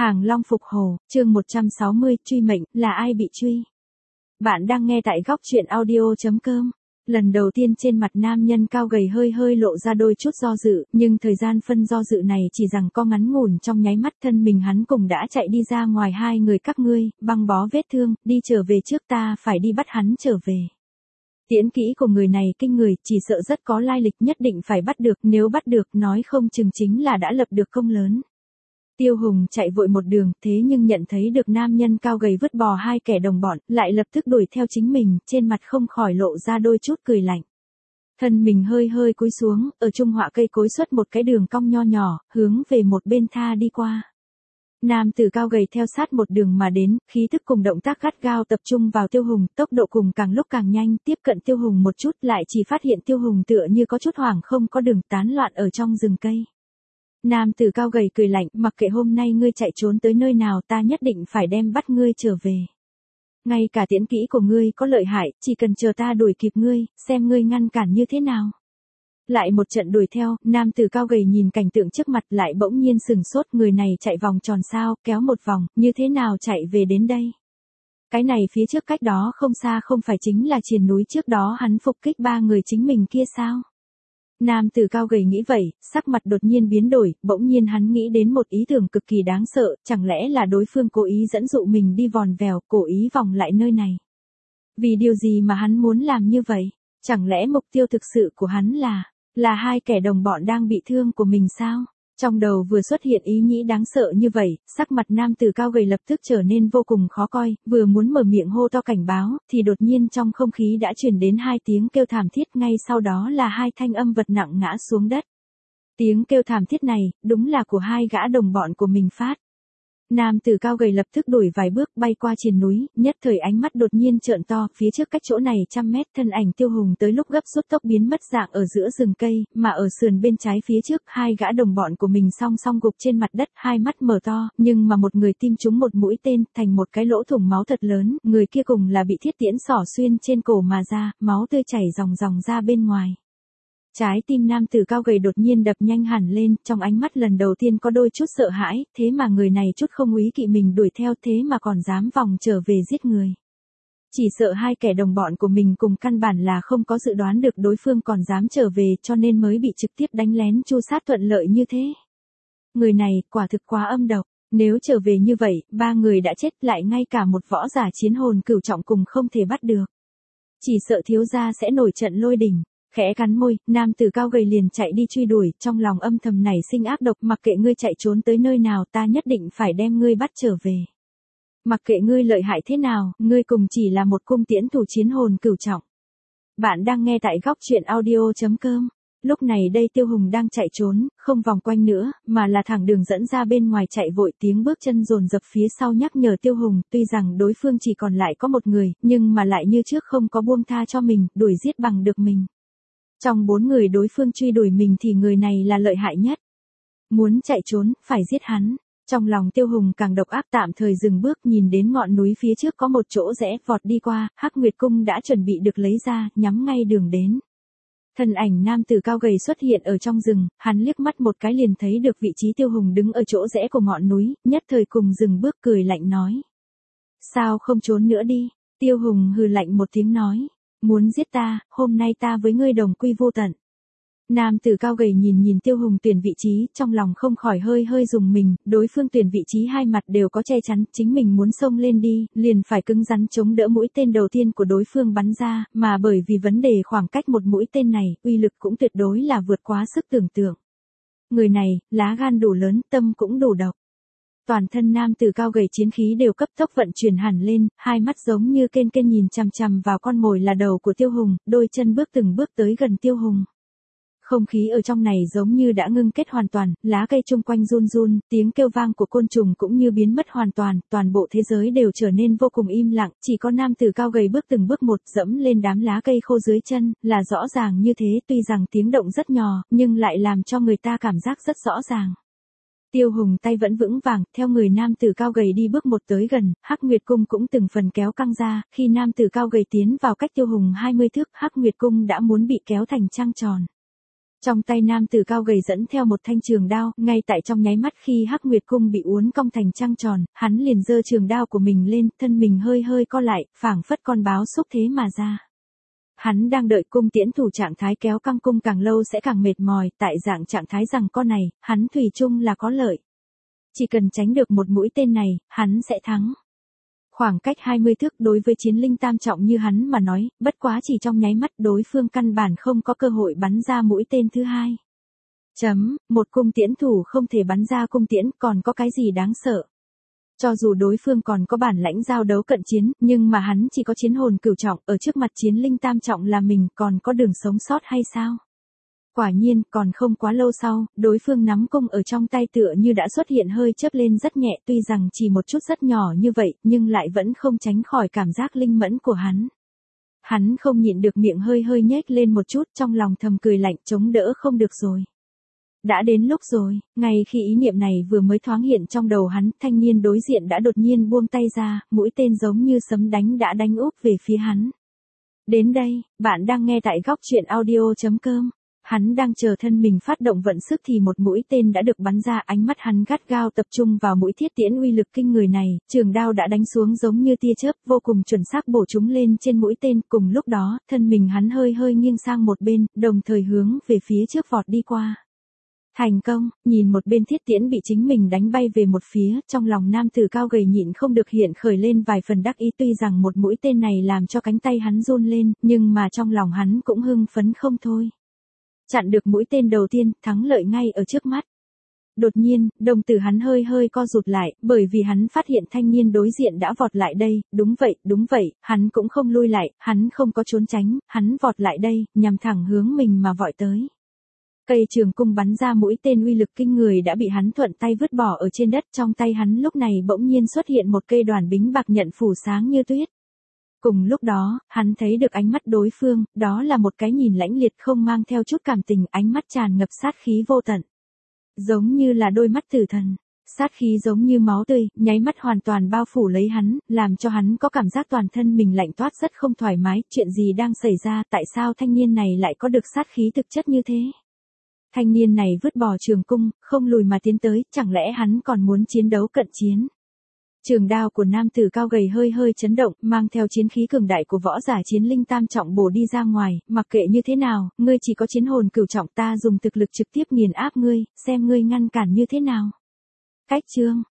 Hàng Long phục hồ, chương 160, truy mệnh, là ai bị truy? Bạn đang nghe tại góc truyện audio.com. Lần đầu tiên trên mặt nam nhân cao gầy hơi lộ ra đôi chút do dự, nhưng thời gian phân do dự này chỉ rằng có ngắn ngủn trong nháy mắt thân mình hắn cùng đã chạy đi ra ngoài hai người các ngươi, băng bó vết thương, đi trở về trước ta phải đi bắt hắn trở về. Tiễn kỹ của người này kinh người, chỉ sợ rất có lai lịch nhất định phải bắt được, nếu bắt được nói không chừng chính là đã lập được công lớn. Tiêu Hùng chạy vội một đường, thế nhưng nhận thấy được nam nhân cao gầy vứt bỏ hai kẻ đồng bọn, lại lập tức đuổi theo chính mình, trên mặt không khỏi lộ ra đôi chút cười lạnh. Thân mình hơi cúi xuống, ở trung họa cây cối xuất một cái đường cong nho nhỏ, hướng về một bên tha đi qua. Nam tử cao gầy theo sát một đường mà đến, khí thức cùng động tác gắt gao tập trung vào Tiêu Hùng, tốc độ cùng càng lúc càng nhanh, tiếp cận Tiêu Hùng một chút lại chỉ phát hiện Tiêu Hùng tựa như có chút hoảng không có đường tán loạn ở trong rừng cây. Nam tử cao gầy cười lạnh, mặc kệ hôm nay ngươi chạy trốn tới nơi nào ta nhất định phải đem bắt ngươi trở về. Ngay cả tiễn kỹ của ngươi có lợi hại, chỉ cần chờ ta đuổi kịp ngươi, xem ngươi ngăn cản như thế nào. Lại một trận đuổi theo, nam tử cao gầy nhìn cảnh tượng trước mặt lại bỗng nhiên sừng sốt, người này chạy vòng tròn sao, kéo một vòng, như thế nào chạy về đến đây. Cái này phía trước cách đó không xa không phải chính là triền núi trước đó hắn phục kích ba người chính mình kia sao. Nam tử cao gầy nghĩ vậy, sắc mặt đột nhiên biến đổi, bỗng nhiên hắn nghĩ đến một ý tưởng cực kỳ đáng sợ, chẳng lẽ là đối phương cố ý dẫn dụ mình đi vòn vèo, cố ý vòng lại nơi này. Vì điều gì mà hắn muốn làm như vậy? Chẳng lẽ mục tiêu thực sự của hắn là hai kẻ đồng bọn đang bị thương của mình sao? Trong đầu vừa xuất hiện ý nghĩ đáng sợ như vậy, sắc mặt nam tử cao gầy lập tức trở nên vô cùng khó coi, vừa muốn mở miệng hô to cảnh báo, thì đột nhiên trong không khí đã truyền đến hai tiếng kêu thảm thiết, ngay sau đó là hai thanh âm vật nặng ngã xuống đất. Tiếng kêu thảm thiết này, đúng là của hai gã đồng bọn của mình phát. Nam tử cao gầy lập tức đuổi vài bước bay qua triền núi, nhất thời ánh mắt đột nhiên trợn to, phía trước cách chỗ này 100 mét thân ảnh Tiêu Hùng tới lúc gấp rút tốc biến mất dạng ở giữa rừng cây, mà ở sườn bên trái phía trước hai gã đồng bọn của mình song song gục trên mặt đất, hai mắt mở to, nhưng mà một người tim trúng một mũi tên, thành một cái lỗ thủng máu thật lớn, người kia cùng là bị thiết tiễn xỏ xuyên trên cổ mà ra, máu tươi chảy ròng ra bên ngoài. Trái tim nam tử cao gầy đột nhiên đập nhanh hẳn lên, trong ánh mắt lần đầu tiên có đôi chút sợ hãi, thế mà người này chút không úy kỵ mình đuổi theo thế mà còn dám vòng trở về giết người. Chỉ sợ hai kẻ đồng bọn của mình cùng căn bản là không có dự đoán được đối phương còn dám trở về cho nên mới bị trực tiếp đánh lén tru sát thuận lợi như thế. Người này quả thực quá âm độc, nếu trở về như vậy, ba người đã chết lại ngay cả một võ giả chiến hồn cửu trọng cùng không thể bắt được. Chỉ sợ thiếu gia sẽ nổi trận lôi đình. Khẽ cắn môi, nam tử cao gầy liền chạy đi truy đuổi, trong lòng âm thầm nảy sinh ác độc, mặc kệ ngươi chạy trốn tới nơi nào ta nhất định phải đem ngươi bắt trở về. Mặc kệ ngươi lợi hại thế nào, ngươi cùng chỉ là một cung tiễn thủ chiến hồn cửu trọng. Bạn đang nghe tại góc truyện audio.com. Lúc này đây Tiêu Hùng đang chạy trốn, không vòng quanh nữa, mà là thẳng đường dẫn ra bên ngoài chạy vội, tiếng bước chân dồn dập phía sau nhắc nhở Tiêu Hùng, tuy rằng đối phương chỉ còn lại có một người, nhưng mà lại như trước không có buông tha cho mình, đuổi giết bằng được mình. Trong 4 người đối phương truy đuổi mình thì người này là lợi hại nhất. Muốn chạy trốn, phải giết hắn. Trong lòng Tiêu Hùng càng độc ác tạm thời dừng bước nhìn đến ngọn núi phía trước có một chỗ rẽ vọt đi qua, Hắc Nguyệt Cung đã chuẩn bị được lấy ra, nhắm ngay đường đến. Thân ảnh nam tử cao gầy xuất hiện ở trong rừng, hắn liếc mắt một cái liền thấy được vị trí Tiêu Hùng đứng ở chỗ rẽ của ngọn núi, nhất thời cùng dừng bước cười lạnh nói. Sao không trốn nữa đi? Tiêu Hùng hừ lạnh một tiếng nói. Muốn giết ta, hôm nay ta với ngươi đồng quy vô tận. Nam tử cao gầy nhìn Tiêu Hùng tuyển vị trí, trong lòng không khỏi hơi dùng mình, đối phương tuyển vị trí hai mặt đều có che chắn, chính mình muốn xông lên đi, liền phải cứng rắn chống đỡ mũi tên đầu tiên của đối phương bắn ra, mà bởi vì vấn đề khoảng cách một mũi tên này, uy lực cũng tuyệt đối là vượt quá sức tưởng tượng. Người này, lá gan đủ lớn, tâm cũng đủ độc. Toàn thân nam tử cao gầy chiến khí đều cấp tốc vận chuyển hẳn lên, hai mắt giống như kên nhìn chằm vào con mồi là đầu của Tiêu Hùng, đôi chân từng bước tới gần Tiêu Hùng. Không khí ở trong này giống như đã ngưng kết hoàn toàn, lá cây chung quanh run, tiếng kêu vang của côn trùng cũng như biến mất hoàn toàn, toàn bộ thế giới đều trở nên vô cùng im lặng, chỉ có nam tử cao gầy từng bước một dẫm lên đám lá cây khô dưới chân, là rõ ràng như thế, tuy rằng tiếng động rất nhỏ, nhưng lại làm cho người ta cảm giác rất rõ ràng. Tiêu Hùng tay vẫn vững vàng, theo người nam tử cao gầy đi bước một tới gần, Hắc Nguyệt Cung cũng từng phần kéo căng ra, khi nam tử cao gầy tiến vào cách Tiêu Hùng 20 thước, Hắc Nguyệt Cung đã muốn bị kéo thành trăng tròn. Trong tay nam tử cao gầy dẫn theo một thanh trường đao, ngay tại trong nháy mắt khi Hắc Nguyệt cung bị uốn cong thành trăng tròn, hắn liền giơ trường đao của mình lên, thân mình hơi hơi co lại, phảng phất con báo xúc thế mà ra. Hắn đang đợi cung tiễn thủ trạng thái kéo căng cung càng lâu sẽ càng mệt mỏi, tại dạng trạng thái rằng con này, hắn thủy chung là có lợi. Chỉ cần tránh được một mũi tên này, hắn sẽ thắng. Khoảng cách 20 thước đối với chiến linh tam trọng như hắn mà nói, bất quá chỉ trong nháy mắt đối phương căn bản không có cơ hội bắn ra mũi tên thứ hai. Một cung tiễn thủ không thể bắn ra cung tiễn còn có cái gì đáng sợ. Cho dù đối phương còn có bản lãnh giao đấu cận chiến, nhưng mà hắn chỉ có chiến hồn cửu trọng, ở trước mặt chiến linh tam trọng là mình còn có đường sống sót hay sao? Quả nhiên, còn không quá lâu sau, đối phương nắm cung ở trong tay tựa như đã xuất hiện hơi chớp lên rất nhẹ, tuy rằng chỉ một chút rất nhỏ như vậy, nhưng lại vẫn không tránh khỏi cảm giác linh mẫn của hắn. Hắn không nhịn được miệng hơi hơi nhếch lên một chút, trong lòng thầm cười lạnh, chống đỡ không được rồi. Đã đến lúc rồi, ngay khi ý niệm này vừa mới thoáng hiện trong đầu hắn, thanh niên đối diện đã đột nhiên buông tay ra, mũi tên giống như sấm đánh đã đánh úp về phía hắn. Đến đây, bạn đang nghe tại góc truyện audio.com. Hắn đang chờ thân mình phát động vận sức thì một mũi tên đã được bắn ra, ánh mắt hắn gắt gao tập trung vào mũi thiết tiễn uy lực kinh người này, trường đao đã đánh xuống giống như tia chớp, vô cùng chuẩn xác bổ trúng lên trên mũi tên, cùng lúc đó, thân mình hắn hơi hơi nghiêng sang một bên, đồng thời hướng về phía trước vọt đi qua. Thành công, nhìn một bên thiết tiễn bị chính mình đánh bay về một phía, trong lòng nam tử cao gầy nhịn không được hiện khởi lên vài phần đắc ý, tuy rằng một mũi tên này làm cho cánh tay hắn run lên, nhưng mà trong lòng hắn cũng hưng phấn không thôi. Chặn được mũi tên đầu tiên, thắng lợi ngay ở trước mắt. Đột nhiên, đồng tử hắn hơi hơi co rụt lại, bởi vì hắn phát hiện thanh niên đối diện đã vọt lại đây, đúng vậy, hắn cũng không lui lại, hắn không có trốn tránh, hắn vọt lại đây, nhằm thẳng hướng mình mà vọi tới. Cây trường cung bắn ra mũi tên uy lực kinh người đã bị hắn thuận tay vứt bỏ ở trên đất, trong tay hắn lúc này bỗng nhiên xuất hiện một cây đoàn bính bạc nhận phủ sáng như tuyết. Cùng lúc đó, hắn thấy được ánh mắt đối phương, đó là một cái nhìn lãnh liệt không mang theo chút cảm tình, ánh mắt tràn ngập sát khí vô tận. Giống như là đôi mắt tử thần, sát khí giống như máu tươi, nháy mắt hoàn toàn bao phủ lấy hắn, làm cho hắn có cảm giác toàn thân mình lạnh toát rất không thoải mái, chuyện gì đang xảy ra, tại sao thanh niên này lại có được sát khí thực chất như thế? Thanh niên này vứt bỏ trường cung, không lùi mà tiến tới, chẳng lẽ hắn còn muốn chiến đấu cận chiến? Trường đao của nam tử cao gầy hơi hơi chấn động, mang theo chiến khí cường đại của võ giả chiến linh tam trọng bổ đi ra ngoài, mặc kệ như thế nào, ngươi chỉ có chiến hồn cửu trọng, ta dùng thực lực trực tiếp nghiền áp ngươi, xem ngươi ngăn cản như thế nào. Cách chương,